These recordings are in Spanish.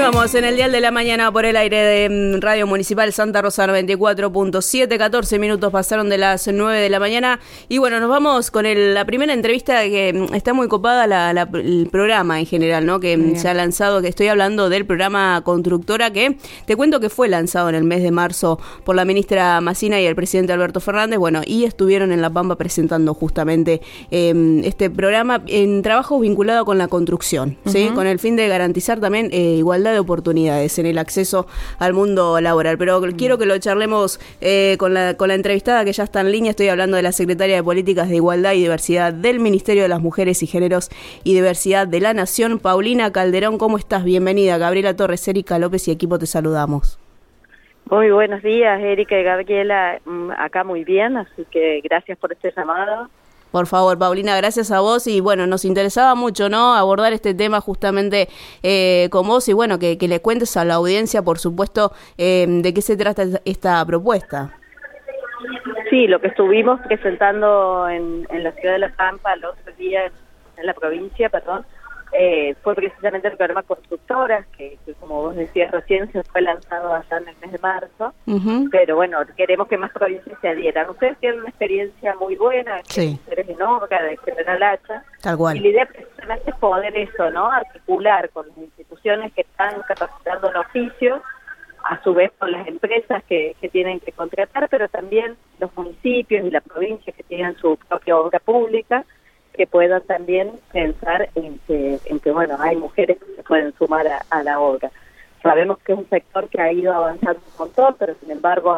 Continuamos en el Dial de la Mañana por el aire de Radio Municipal Santa Rosa 94.7, 14 minutos pasaron de las 9 de la mañana y bueno, nos vamos con la primera entrevista que está muy copada el programa en general, ¿no? Que se ha lanzado, que estoy hablando del programa Constructora, que te cuento que fue lanzado en el mes de marzo por la ministra Massina y el presidente Alberto Fernández, bueno, y estuvieron en La Pampa presentando justamente este programa en trabajo vinculado con la construcción, ¿sí? Con el fin de garantizar también igualdad de oportunidades en el acceso al mundo laboral. Pero quiero que lo charlemos con la entrevistada que ya está en línea. Estoy hablando de la secretaria de Políticas de Igualdad y Diversidad del Ministerio de las Mujeres y Géneros y Diversidad de la Nación, Paulina Calderón. ¿Cómo estás? Bienvenida. Gabriela Torres, Erika López y equipo te saludamos. Muy buenos días, Erika y Gabriela. Acá muy bien, así que gracias por este llamado. Por favor, Paulina, gracias a vos y bueno, nos interesaba mucho, ¿no?, abordar este tema justamente con vos y bueno, que le cuentes a la audiencia, por supuesto, de qué se trata esta propuesta. Sí, lo que estuvimos presentando en la ciudad de La Pampa el otro día, en la provincia, fue precisamente el programa Constructoras, que como vos decías recién, se fue lanzado allá en el mes de marzo, pero bueno, queremos que más provincias se adhieran. Ustedes tienen una experiencia muy buena, sí, Mujeres en Obra, de General Hacha, tal cual. Y la idea precisamente es poder eso, ¿no?, articular con las instituciones que están capacitando en oficios, a su vez con las empresas que tienen que contratar, pero también los municipios y la provincia que tienen su propia obra pública, que puedan también pensar en que bueno, hay mujeres que se pueden sumar a la obra. Sabemos que es un sector que ha ido avanzando un montón, pero sin embargo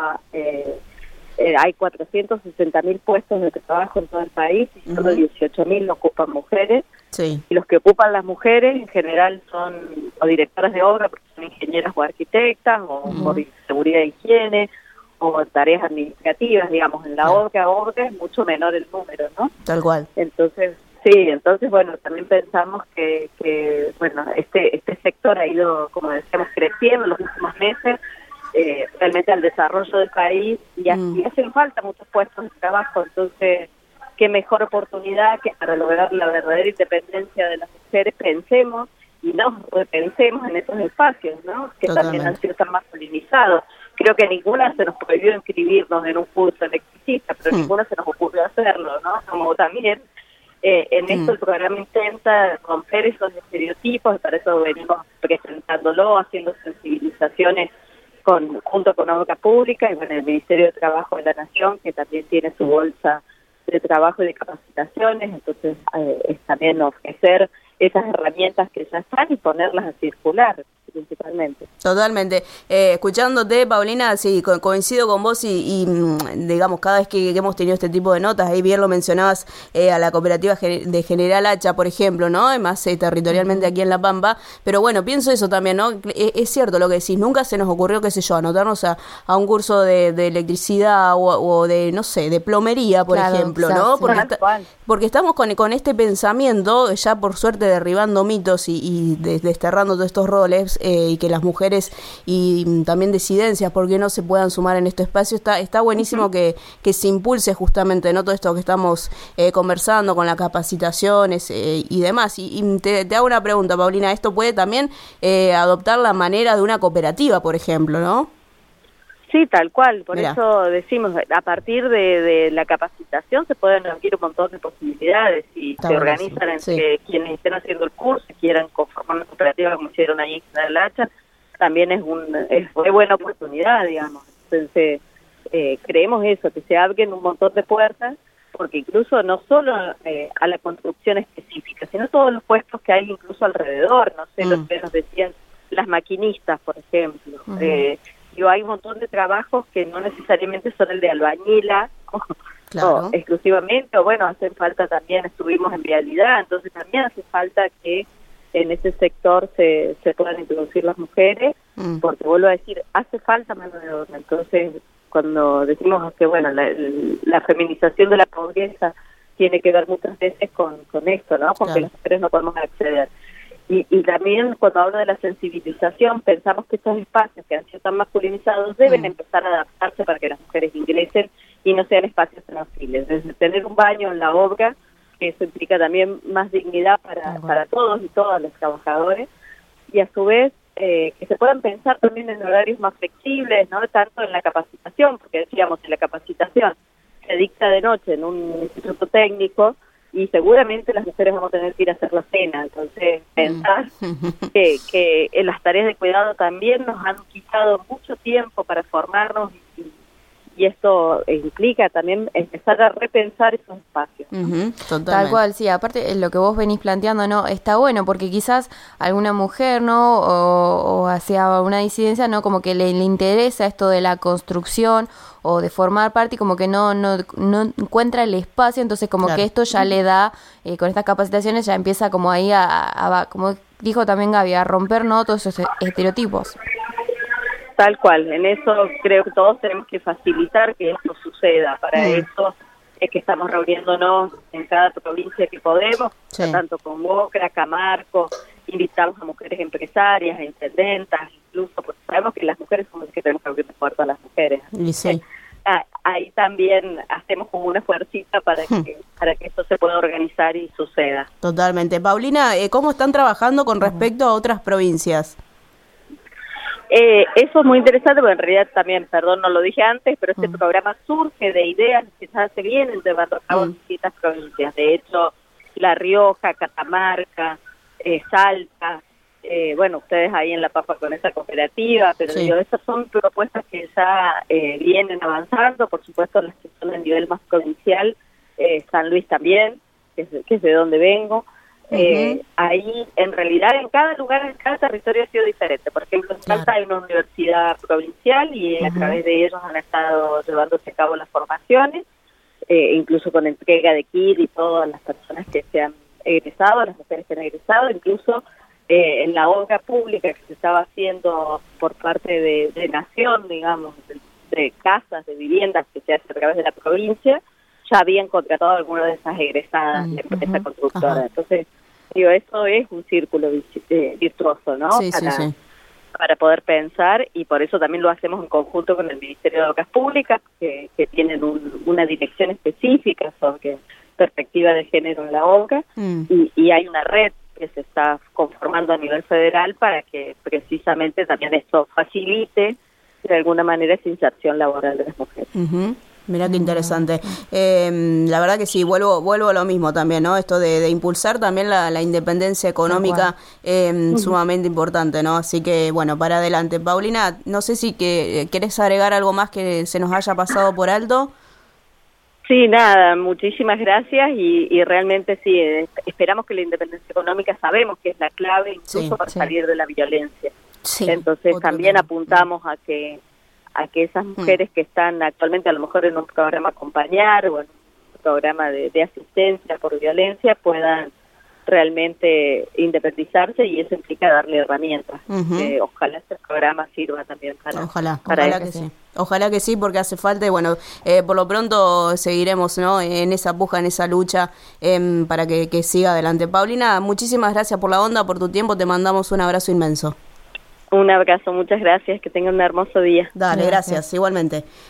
hay 460.000 puestos de trabajo en todo el país y solo 18.000 lo ocupan mujeres. Sí. Y los que ocupan las mujeres en general son o directoras de obra, porque son ingenieras o arquitectas, o por seguridad e higiene, o tareas administrativas, digamos. En la obra es mucho menor el número, ¿no? Tal cual. Entonces, bueno, también pensamos que bueno, este sector ha ido, como decíamos, creciendo en los últimos meses, realmente al desarrollo del país, y hacen falta muchos puestos de trabajo. Entonces, qué mejor oportunidad que para lograr la verdadera independencia de las mujeres, pensemos y nos repensemos en esos espacios, ¿no?, que también han sido tan masculinizados. Creo que ninguna se nos prohibió inscribirnos en un curso electricista, pero ninguna se nos ocurrió hacerlo, ¿no? Como también en esto el programa intenta romper esos estereotipos, y para eso venimos presentándolo, haciendo sensibilizaciones junto con Obra Pública y con el Ministerio de Trabajo de la Nación, que también tiene su bolsa de trabajo y de capacitaciones. Entonces es también ofrecer esas herramientas que ya están y ponerlas a circular principalmente. Totalmente. Escuchándote, Paulina, sí, coincido con vos y digamos, cada vez que hemos tenido este tipo de notas, ahí bien lo mencionabas a la cooperativa de General Hacha, por ejemplo, ¿no?, más territorialmente aquí en La Pampa, pero bueno, pienso eso también, ¿no?, es cierto lo que decís, nunca se nos ocurrió, qué sé yo, anotarnos a un curso de electricidad o de, no sé, de plomería, por ejemplo, ¿no? Porque estamos con este pensamiento, ya por suerte derribando mitos y desterrando todos estos roles, y que las mujeres y también disidencias, ¿por qué no se puedan sumar en este espacio? Está buenísimo que se impulse justamente, ¿no?, todo esto que estamos conversando con las capacitaciones y demás. Y te hago una pregunta, Paulina, ¿esto puede también adoptar la manera de una cooperativa, por ejemplo, no? Sí, tal cual, por eso decimos, a partir de la capacitación se pueden abrir un montón de posibilidades y se organizan entre quienes estén haciendo el curso y quieran conformar una cooperativa como hicieron ahí en General Hacha, también es muy buena oportunidad, digamos. Entonces, creemos eso, que se abren un montón de puertas, porque incluso no solo a la construcción específica, sino todos los puestos que hay incluso alrededor, no sé, los que nos decían las maquinistas, por ejemplo, hay un montón de trabajos que no necesariamente son el de albañila o exclusivamente, o bueno, hacen falta también, estuvimos en vialidad, entonces también hace falta que en ese sector se puedan introducir las mujeres, porque vuelvo a decir, hace falta mano de obra. Entonces, cuando decimos que bueno, la feminización de la pobreza tiene que ver muchas veces con esto, ¿no? Porque las mujeres no podemos acceder. Y también cuando hablo de la sensibilización, pensamos que estos espacios que han sido tan masculinizados deben empezar a adaptarse para que las mujeres ingresen y no sean espacios tan hostiles. Desde tener un baño en la obra, que eso implica también más dignidad para todos y todas los trabajadores, y a su vez que se puedan pensar también en horarios más flexibles, no tanto en la capacitación, porque decíamos, en la capacitación se dicta de noche en un instituto técnico y seguramente las mujeres vamos a tener que ir a hacer la cena, entonces pensar que en las tareas de cuidado también nos han quitado mucho tiempo para formarnos y esto implica también empezar a repensar esos espacios. Tal cual, sí, aparte lo que vos venís planteando, ¿no? Está bueno porque quizás alguna mujer, ¿no? O hacia una disidencia, ¿no? Como que le interesa esto de la construcción o de formar parte y como que no encuentra el espacio, entonces como que esto ya le da, con estas capacitaciones ya empieza como ahí a como dijo también Gaby, a romper, ¿no? Todos esos estereotipos. Tal cual, en eso creo que todos tenemos que facilitar que esto suceda. Para eso es que estamos reuniéndonos en cada provincia que podemos, tanto con Boca, Camargo, invitamos a mujeres empresarias, a intendentas, incluso, porque sabemos que las mujeres somos las que tenemos que abrir las puertas a las mujeres. Ahí también hacemos como una fuercita para que esto se pueda organizar y suceda. Totalmente. Paulina, ¿cómo están trabajando con respecto a otras provincias? Eso es muy interesante, porque en realidad también, perdón, no lo dije antes, pero este programa surge de ideas que ya se vienen llevando a cabo en distintas provincias. De hecho, La Rioja, Catamarca, Salta, bueno, ustedes ahí en La Pampa con esa cooperativa, pero digo, esas son propuestas que ya vienen avanzando, por supuesto las que son a nivel más provincial, San Luis también, que es de donde vengo. Ahí en realidad en cada lugar, en cada territorio ha sido diferente. Por ejemplo, en Salta hay una universidad provincial y a través de ellos han estado llevándose a cabo las formaciones, incluso con entrega de kit y todas las personas que se han egresado, las mujeres que han egresado, incluso en la obra pública que se estaba haciendo por parte de Nación, digamos, de casas, de viviendas que se hace a través de la provincia, ya habían contratado algunas de esas egresadas de empresa constructora. Entonces, digo, eso es un círculo virtuoso, ¿no? Para poder pensar, y por eso también lo hacemos en conjunto con el Ministerio de Obras Públicas, que tienen una dirección específica sobre perspectiva de género en la obra, y hay una red que se está conformando a nivel federal para que precisamente también esto facilite de alguna manera esa inserción laboral de las mujeres. Mirá qué interesante. La verdad que sí, vuelvo a lo mismo también, ¿no? Esto de impulsar también la independencia económica, sumamente importante, ¿no? Así que, bueno, para adelante. Paulina, no sé si querés agregar algo más que se nos haya pasado por alto. Sí, nada, muchísimas gracias y realmente sí, esperamos que la independencia económica, sabemos que es la clave incluso para salir de la violencia. Entonces también apuntamos a que esas mujeres que están actualmente a lo mejor en un programa Acompañar o en un programa de asistencia por violencia puedan realmente independizarse, y eso implica darle herramientas. Ojalá este programa sirva también para que sí. Ojalá que sí, porque hace falta, y bueno, por lo pronto seguiremos, ¿no? En esa puja, en esa lucha, para que siga adelante. Paulina, muchísimas gracias por la onda, por tu tiempo, te mandamos un abrazo inmenso. Un abrazo, muchas gracias, que tengan un hermoso día. Dale, gracias igualmente.